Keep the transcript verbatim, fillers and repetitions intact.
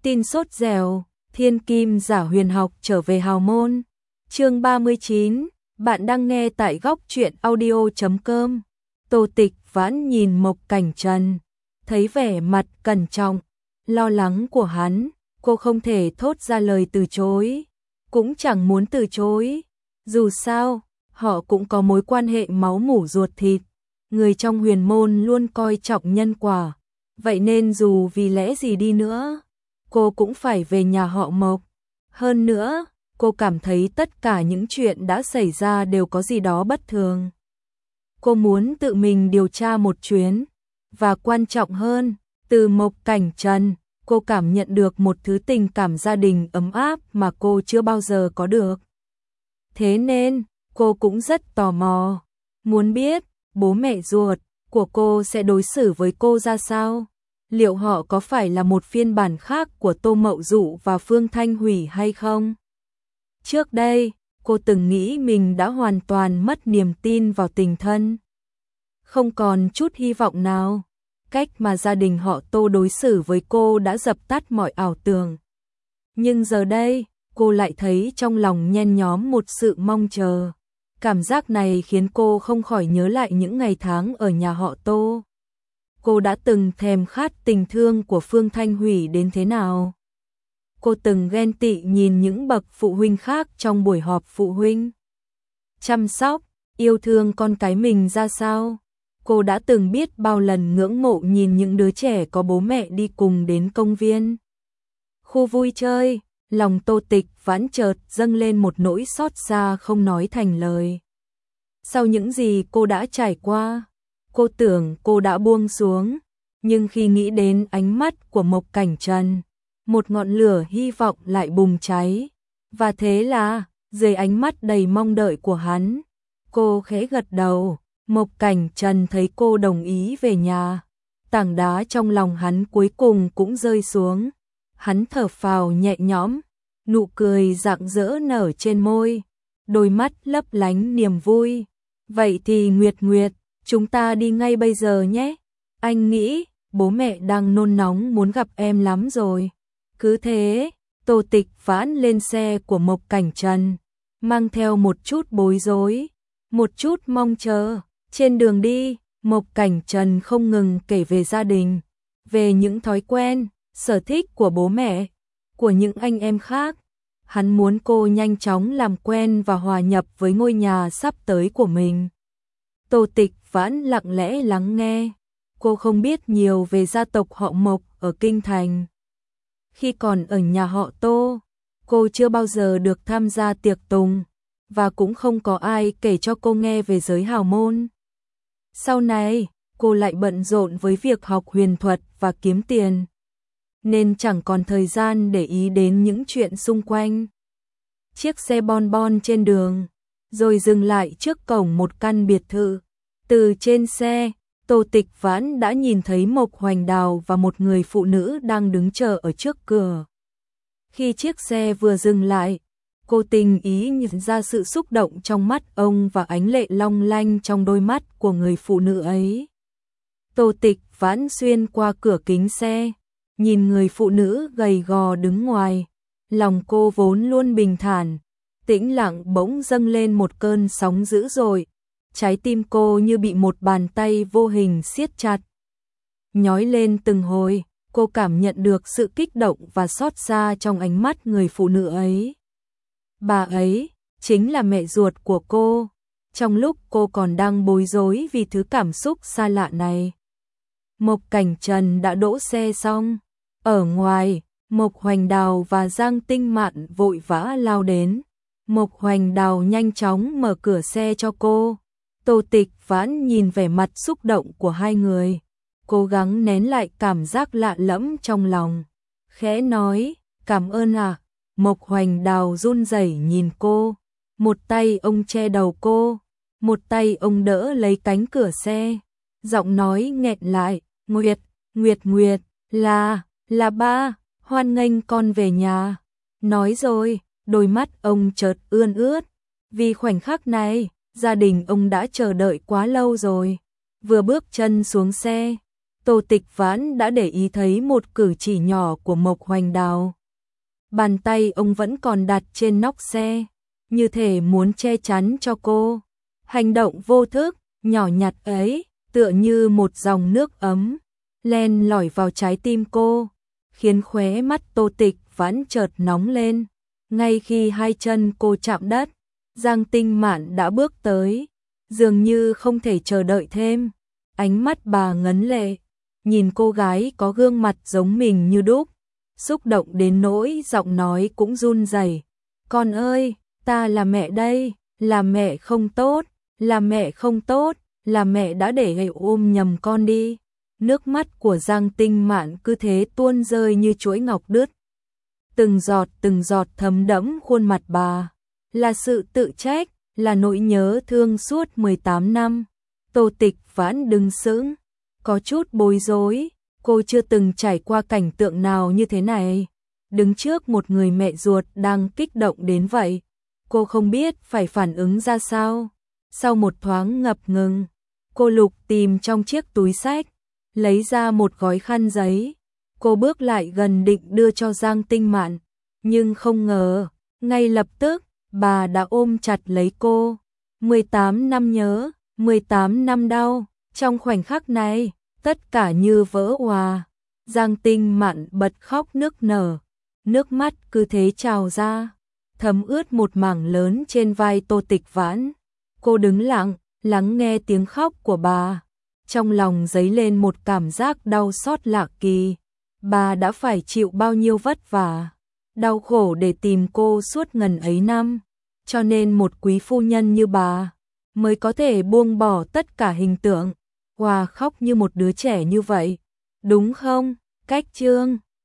Tin sốt dẻo, thiên kim giả huyền học trở về hào môn. Chương ba mươi chín, bạn đang nghe tại góc truyện audio chấm com. Tô Tịch Vãn nhìn Mộc Cảnh Trần, thấy vẻ mặt cẩn trọng, lo lắng của hắn, cô không thể thốt ra lời từ chối, cũng chẳng muốn từ chối. Dù sao, họ cũng có mối quan hệ máu mủ ruột thịt, người trong huyền môn luôn coi trọng nhân quả, vậy nên dù vì lẽ gì đi nữa, cô cũng phải về nhà họ Mộc. Hơn nữa, cô cảm thấy tất cả những chuyện đã xảy ra đều có gì đó bất thường. Cô muốn tự mình điều tra một chuyến, và quan trọng hơn, từ Mộc Cảnh Trần, cô cảm nhận được một thứ tình cảm gia đình ấm áp mà cô chưa bao giờ có được. Thế nên, cô cũng rất tò mò, muốn biết bố mẹ ruột của cô sẽ đối xử với cô ra sao. Liệu họ có phải là một phiên bản khác của Tô Mậu Dụ và Phương Thanh Hủy hay không? Trước đây, cô từng nghĩ mình đã hoàn toàn mất niềm tin vào tình thân. Không còn chút hy vọng nào. Cách mà gia đình họ Tô đối xử với cô đã dập tắt mọi ảo tưởng. Nhưng giờ đây, cô lại thấy trong lòng nhen nhóm một sự mong chờ. Cảm giác này khiến cô không khỏi nhớ lại những ngày tháng ở nhà họ Tô. Cô đã từng thèm khát tình thương của Phương Thanh Hủy đến thế nào. Cô từng ghen tị nhìn những bậc phụ huynh khác trong buổi họp phụ huynh. Chăm sóc, yêu thương con cái mình ra sao. Cô đã từng biết bao lần ngưỡng mộ nhìn những đứa trẻ có bố mẹ đi cùng đến công viên, khu vui chơi. Lòng Tô Tịch Vãn chợt dâng lên một nỗi xót xa không nói thành lời. Sau những gì cô đã trải qua, cô tưởng cô đã buông xuống, nhưng khi nghĩ đến ánh mắt của Mộc Cảnh Trần, một ngọn lửa hy vọng lại bùng cháy. Và thế là, dưới ánh mắt đầy mong đợi của hắn, cô khẽ gật đầu. Mộc Cảnh Trần thấy cô đồng ý về nhà, tảng đá trong lòng hắn cuối cùng cũng rơi xuống. Hắn thở phào nhẹ nhõm, nụ cười rạng rỡ nở trên môi, đôi mắt lấp lánh niềm vui. Vậy thì Nguyệt Nguyệt, chúng ta đi ngay bây giờ nhé. Anh nghĩ, bố mẹ đang nôn nóng muốn gặp em lắm rồi. Cứ thế, Tô Tịch Vãn lên xe của Mộc Cảnh Trần, mang theo một chút bối rối, một chút mong chờ. Trên đường đi, Mộc Cảnh Trần không ngừng kể về gia đình, về những thói quen, sở thích của bố mẹ, của những anh em khác. Hắn muốn cô nhanh chóng làm quen và hòa nhập với ngôi nhà sắp tới của mình. Tô Tịch Vãn lặng lẽ lắng nghe. Cô không biết nhiều về gia tộc họ Mộc ở Kinh Thành. Khi còn ở nhà họ Tô, cô chưa bao giờ được tham gia tiệc tùng, và cũng không có ai kể cho cô nghe về giới hào môn. Sau này, cô lại bận rộn với việc học huyền thuật và kiếm tiền, nên chẳng còn thời gian để ý đến những chuyện xung quanh. Chiếc xe bon bon trên đường, rồi dừng lại trước cổng một căn biệt thự. Từ trên xe, Tô Tịch Vãn đã nhìn thấy Mộc Hoành Đào và một người phụ nữ đang đứng chờ ở trước cửa. Khi chiếc xe vừa dừng lại, cô tình ý nhận ra sự xúc động trong mắt ông và ánh lệ long lanh trong đôi mắt của người phụ nữ ấy. Tô Tịch Vãn xuyên qua cửa kính xe, nhìn người phụ nữ gầy gò đứng ngoài. Lòng cô vốn luôn bình thản, tĩnh lặng bỗng dâng lên một cơn sóng dữ dội. Trái tim cô như bị một bàn tay vô hình siết chặt, nhói lên từng hồi. Cô cảm nhận được sự kích động và xót xa trong ánh mắt người phụ nữ ấy. Bà ấy chính là mẹ ruột của cô. Trong lúc cô còn đang bối rối vì thứ cảm xúc xa lạ này, Mộc Cảnh Trần đã đỗ xe xong. Ở ngoài, Mộc Hoành Đào và Giang Tinh Mạn vội vã lao đến. Mộc Hoành Đào nhanh chóng mở cửa xe cho cô. Tô Tịch Vãn nhìn vẻ mặt xúc động của hai người, cố gắng nén lại cảm giác lạ lẫm trong lòng, khẽ nói, cảm ơn ạ. À. Mộc Hoành Đào run rẩy nhìn cô, một tay ông che đầu cô, một tay ông đỡ lấy cánh cửa xe, giọng nói nghẹn lại, Nguyệt, Nguyệt Nguyệt, là, là ba, hoan nghênh con về nhà. Nói rồi, đôi mắt ông chợt ươn ướt, vì khoảnh khắc này, gia đình ông đã chờ đợi quá lâu rồi. Vừa bước chân xuống xe, Tô Tịch Vãn đã để ý thấy một cử chỉ nhỏ của Mộc Hoành Đào. Bàn tay ông vẫn còn đặt trên nóc xe, như thể muốn che chắn cho cô. Hành động vô thức, nhỏ nhặt ấy, tựa như một dòng nước ấm, len lỏi vào trái tim cô, khiến khóe mắt Tô Tịch Vãn chợt nóng lên. Ngay khi hai chân cô chạm đất, Giang Tinh Mạn đã bước tới, dường như không thể chờ đợi thêm. Ánh mắt bà ngấn lệ, nhìn cô gái có gương mặt giống mình như đúc, xúc động đến nỗi giọng nói cũng run rẩy. Con ơi, ta là mẹ đây, là mẹ không tốt, là mẹ không tốt, là mẹ đã để gậy ôm nhầm con đi. Nước mắt của Giang Tinh Mạn cứ thế tuôn rơi như chuỗi ngọc đứt. Từng giọt từng giọt thấm đẫm khuôn mặt bà, là sự tự trách, là nỗi nhớ thương suốt mười tám năm. Tô Tịch Vãn đứng sững, có chút bối rối, cô chưa từng trải qua cảnh tượng nào như thế này. Đứng trước một người mẹ ruột đang kích động đến vậy, cô không biết phải phản ứng ra sao. Sau một thoáng ngập ngừng, cô lục tìm trong chiếc túi xách, lấy ra một gói khăn giấy. Cô bước lại gần định đưa cho Giang Tinh Mạn, nhưng không ngờ, ngay lập tức, bà đã ôm chặt lấy cô. mười tám năm nhớ, mười tám năm đau, trong khoảnh khắc này, tất cả như vỡ òa. Giang Tinh Mạn bật khóc nức nở, nước mắt cứ thế trào ra, thấm ướt một mảng lớn trên vai Tô Tịch Vãn. Cô đứng lặng, lắng nghe tiếng khóc của bà, trong lòng dấy lên một cảm giác đau xót lạ kỳ. Bà đã phải chịu bao nhiêu vất vả, đau khổ để tìm cô suốt ngần ấy năm, cho nên một quý phu nhân như bà mới có thể buông bỏ tất cả hình tượng, hòa khóc như một đứa trẻ như vậy, đúng không? Cách chương